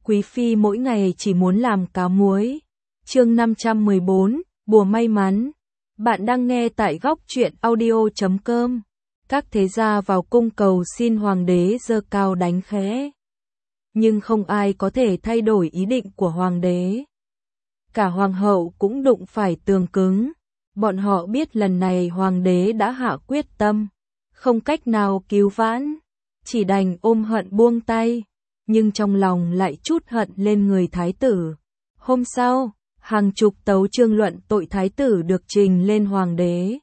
Quý phi mỗi ngày chỉ muốn làm cá muối. Chương 514, bùa may mắn. Bạn đang nghe tại góc truyện audio.com. Các thế gia vào cung cầu xin hoàng đế giơ cao đánh khẽ. Nhưng không ai có thể thay đổi ý định của hoàng đế. Cả hoàng hậu cũng đụng phải tường cứng. Bọn họ biết lần này hoàng đế đã hạ quyết tâm, không cách nào cứu vãn, chỉ đành ôm hận buông tay, nhưng trong lòng lại trút hận lên người thái tử. Hôm sau, hàng chục tấu chương luận tội thái tử được trình lên hoàng đế.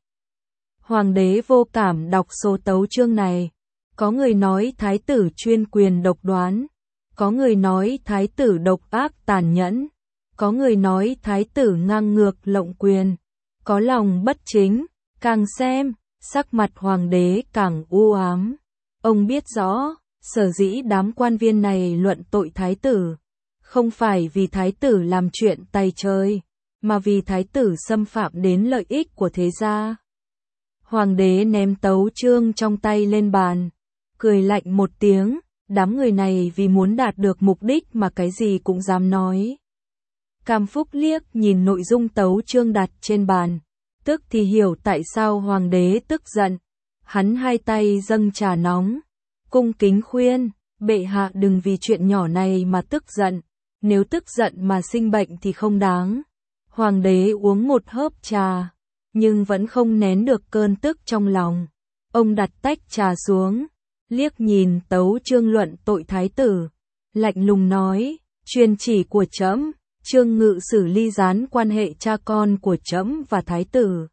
Hoàng đế vô cảm đọc số tấu chương này. Có người nói thái tử chuyên quyền độc đoán, có người nói thái tử độc ác tàn nhẫn, có người nói thái tử ngang ngược lộng quyền, có lòng bất chính. Càng xem, sắc mặt hoàng đế càng u ám. Ông biết rõ, sở dĩ đám quan viên này luận tội thái tử, không phải vì thái tử làm chuyện tay chơi, mà vì thái tử xâm phạm đến lợi ích của thế gia. Hoàng đế ném tấu chương trong tay lên bàn, cười lạnh một tiếng, đám người này vì muốn đạt được mục đích mà cái gì cũng dám nói. Cam Phúc liếc nhìn nội dung tấu chương đặt trên bàn, tức thì hiểu tại sao hoàng đế tức giận. Hắn hai tay dâng trà nóng, cung kính khuyên, bệ hạ đừng vì chuyện nhỏ này mà tức giận, nếu tức giận mà sinh bệnh thì không đáng. Hoàng đế uống một hớp trà, nhưng vẫn không nén được cơn tức trong lòng. Ông đặt tách trà xuống, liếc nhìn tấu chương luận tội thái tử, lạnh lùng nói, truyền chỉ của trẫm, Trương Ngự Sử ly gián quan hệ cha con của trẫm và thái tử,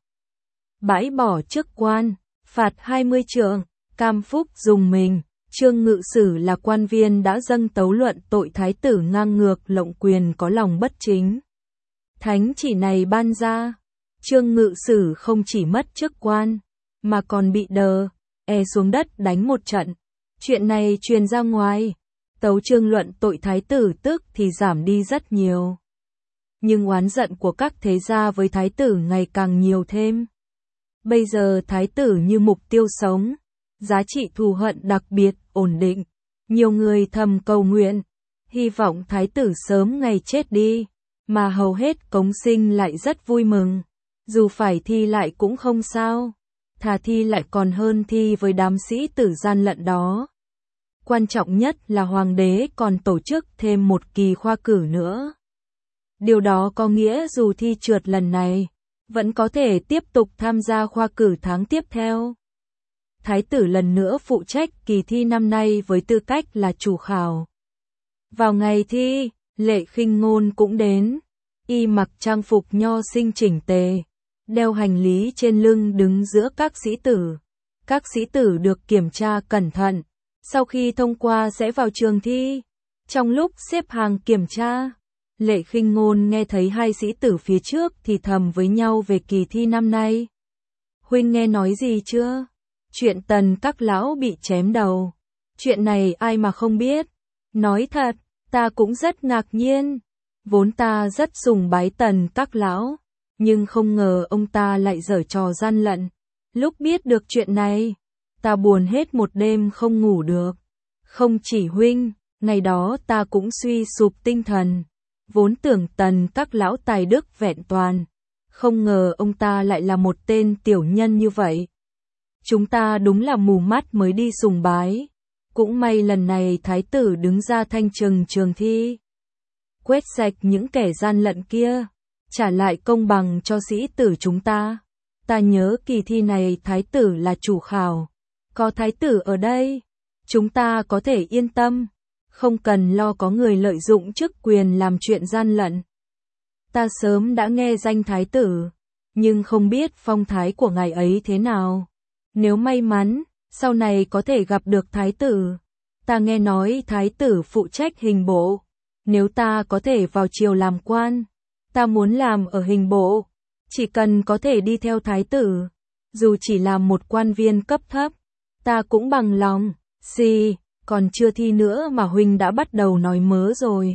bãi bỏ chức quan, phạt 20 trượng. Cam Phúc dùng mình. Trương Ngự Sử là quan viên đã dâng tấu luận tội thái tử ngang ngược lộng quyền có lòng bất chính. Thánh chỉ này ban ra, Trương Ngự Sử không chỉ mất chức quan, mà còn bị đờ, xuống đất đánh một trận. Chuyện này truyền ra ngoài, tấu chương luận tội thái tử tức thì giảm đi rất nhiều. Nhưng oán giận của các thế gia với thái tử ngày càng nhiều thêm. Bây giờ thái tử như mục tiêu sống, giá trị thù hận đặc biệt ổn định. Nhiều người thầm cầu nguyện, hy vọng thái tử sớm ngày chết đi, mà hầu hết cống sinh lại rất vui mừng. Dù phải thi lại cũng không sao, thà thi lại còn hơn thi với đám sĩ tử gian lận đó. Quan trọng nhất là hoàng đế còn tổ chức thêm một kỳ khoa cử nữa. Điều đó có nghĩa dù thi trượt lần này, vẫn có thể tiếp tục tham gia khoa cử tháng tiếp theo. Thái tử lần nữa phụ trách kỳ thi năm nay với tư cách là chủ khảo. Vào ngày thi, Lệ Khinh Ngôn cũng đến. Y mặc trang phục nho sinh chỉnh tề, đeo hành lý trên lưng đứng giữa các sĩ tử. Các sĩ tử được kiểm tra cẩn thận, sau khi thông qua sẽ vào trường thi. Trong lúc xếp hàng kiểm tra, Lệ Khinh Ngôn nghe thấy hai sĩ tử phía trước thì thầm với nhau về kỳ thi năm nay. Huynh nghe nói gì chưa? Chuyện Tần các lão bị chém đầu. Chuyện này ai mà không biết. Nói thật, ta cũng rất ngạc nhiên. Vốn ta rất sùng bái Tần các lão, nhưng không ngờ ông ta lại giở trò gian lận. Lúc biết được chuyện này, ta buồn hết một đêm không ngủ được. Không chỉ huynh, ngày đó ta cũng suy sụp tinh thần. Vốn tưởng Tần các lão tài đức vẹn toàn, không ngờ ông ta lại là một tên tiểu nhân như vậy. Chúng ta đúng là mù mắt mới đi sùng bái. Cũng may lần này thái tử đứng ra thanh trừng trường thi, quét sạch những kẻ gian lận kia, trả lại công bằng cho sĩ tử chúng ta. Ta nhớ kỳ thi này thái tử là chủ khảo. Có thái tử ở đây, chúng ta có thể yên tâm, không cần lo có người lợi dụng chức quyền làm chuyện gian lận. Ta sớm đã nghe danh thái tử, nhưng không biết phong thái của ngài ấy thế nào. Nếu may mắn, sau này có thể gặp được thái tử. Ta nghe nói thái tử phụ trách hình bộ. Nếu ta có thể vào triều làm quan, ta muốn làm ở hình bộ. Chỉ cần có thể đi theo thái tử, dù chỉ là một quan viên cấp thấp, ta cũng bằng lòng. Còn chưa thi nữa mà huynh đã bắt đầu nói mớ rồi.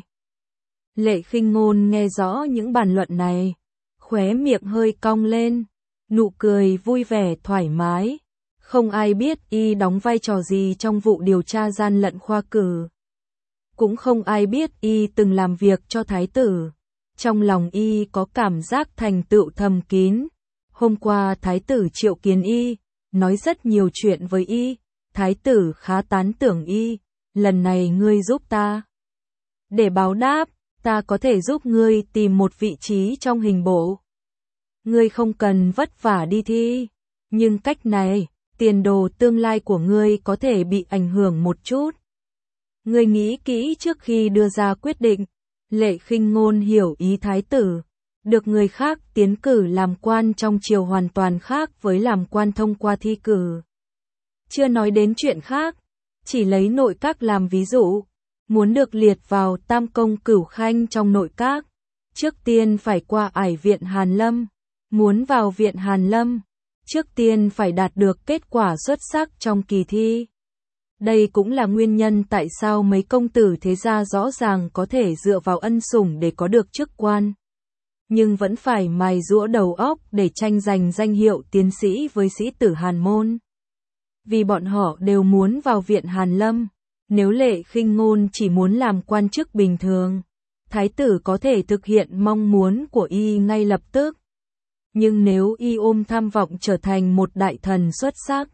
Lệ Khinh Ngôn nghe rõ những bàn luận này, khóe miệng hơi cong lên, nụ cười vui vẻ thoải mái. Không ai biết y đóng vai trò gì trong vụ điều tra gian lận khoa cử. cũng không ai biết y từng làm việc cho thái tử. Trong lòng y có cảm giác thành tựu thầm kín. Hôm qua thái tử triệu kiến y, nói rất nhiều chuyện với y, thái tử khá tán tưởng y, lần này ngươi giúp ta. Để báo đáp, ta có thể giúp ngươi tìm một vị trí trong hình bộ. Ngươi không cần vất vả đi thi, nhưng cách này, tiền đồ tương lai của ngươi có thể bị ảnh hưởng một chút. Ngươi nghĩ kỹ trước khi đưa ra quyết định. Lệ Khinh Ngôn hiểu ý thái tử, được người khác tiến cử làm quan trong triều hoàn toàn khác với làm quan thông qua thi cử. Chưa nói đến chuyện khác, chỉ lấy nội các làm ví dụ, muốn được liệt vào tam công cửu khanh trong nội các, trước tiên phải qua ải viện Hàn Lâm, muốn vào viện Hàn Lâm, trước tiên phải đạt được kết quả xuất sắc trong kỳ thi. Đây cũng là nguyên nhân tại sao mấy công tử thế gia rõ ràng có thể dựa vào ân sủng để có được chức quan, nhưng vẫn phải mài giũa đầu óc để tranh giành danh hiệu tiến sĩ với sĩ tử Hàn môn. Vì bọn họ đều muốn vào viện Hàn Lâm, nếu Lệ Khinh Ngôn chỉ muốn làm quan chức bình thường, thái tử có thể thực hiện mong muốn của y ngay lập tức. Nhưng nếu y ôm tham vọng trở thành một đại thần xuất sắc,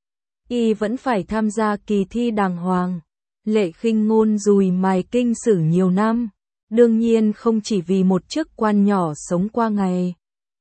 y vẫn phải tham gia kỳ thi đàng hoàng. Lệ Khinh Ngôn dùi mài kinh sử nhiều năm, đương nhiên không chỉ vì một chức quan nhỏ sống qua ngày.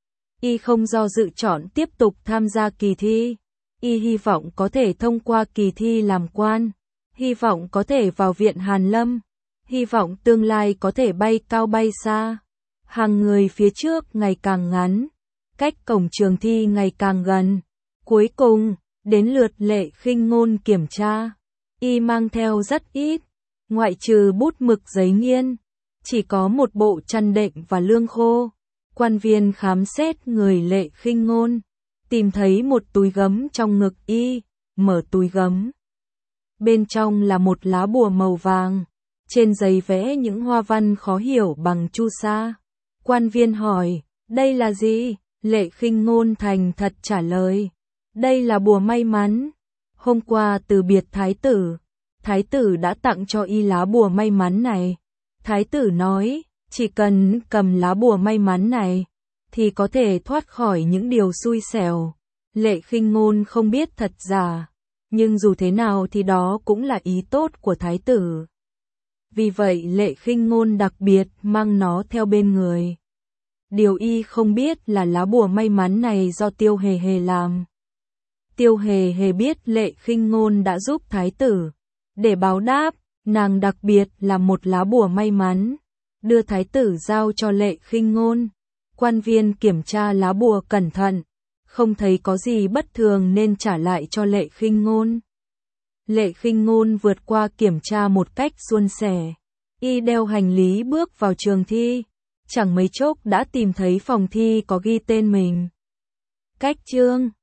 Y không do dự chọn tiếp tục tham gia kỳ thi. Y hy vọng có thể thông qua kỳ thi làm quan, hy vọng có thể vào viện Hàn Lâm, hy vọng tương lai có thể bay cao bay xa. Hàng người phía trước ngày càng ngắn, cách cổng trường thi ngày càng gần. Cuối cùng, đến lượt Lệ Khinh Ngôn kiểm tra. Y mang theo rất ít, ngoại trừ bút mực giấy nghiên, chỉ có một bộ chăn đệm và lương khô. Quan viên khám xét người Lệ Khinh Ngôn, tìm thấy một túi gấm trong ngực y, mở túi gấm. Bên trong là một lá bùa màu vàng, trên giấy vẽ những hoa văn khó hiểu bằng chu sa. Quan viên hỏi, đây là gì? Lệ Khinh Ngôn thành thật trả lời, đây là bùa may mắn. Hôm qua từ biệt thái tử đã tặng cho y lá bùa may mắn này. Thái tử nói, chỉ cần cầm lá bùa may mắn này, thì có thể thoát khỏi những điều xui xẻo. Lệ Khinh Ngôn không biết thật giả, nhưng dù thế nào thì đó cũng là ý tốt của thái tử. Vì vậy Lệ Khinh Ngôn đặc biệt mang nó theo bên người. Điều y không biết là lá bùa may mắn này do Tiêu Hề Hề làm. Tiêu Hề Hề biết Lệ Khinh Ngôn đã giúp thái tử. Để báo đáp, nàng đặc biệt làm một lá bùa may mắn, đưa thái tử giao cho Lệ Khinh Ngôn. Quan viên kiểm tra lá bùa cẩn thận, không thấy có gì bất thường nên trả lại cho Lệ Khinh Ngôn. Lệ Khinh Ngôn vượt qua kiểm tra một cách suôn sẻ. Y đeo hành lý bước vào trường thi, chẳng mấy chốc đã tìm thấy phòng thi có ghi tên mình. Cách chương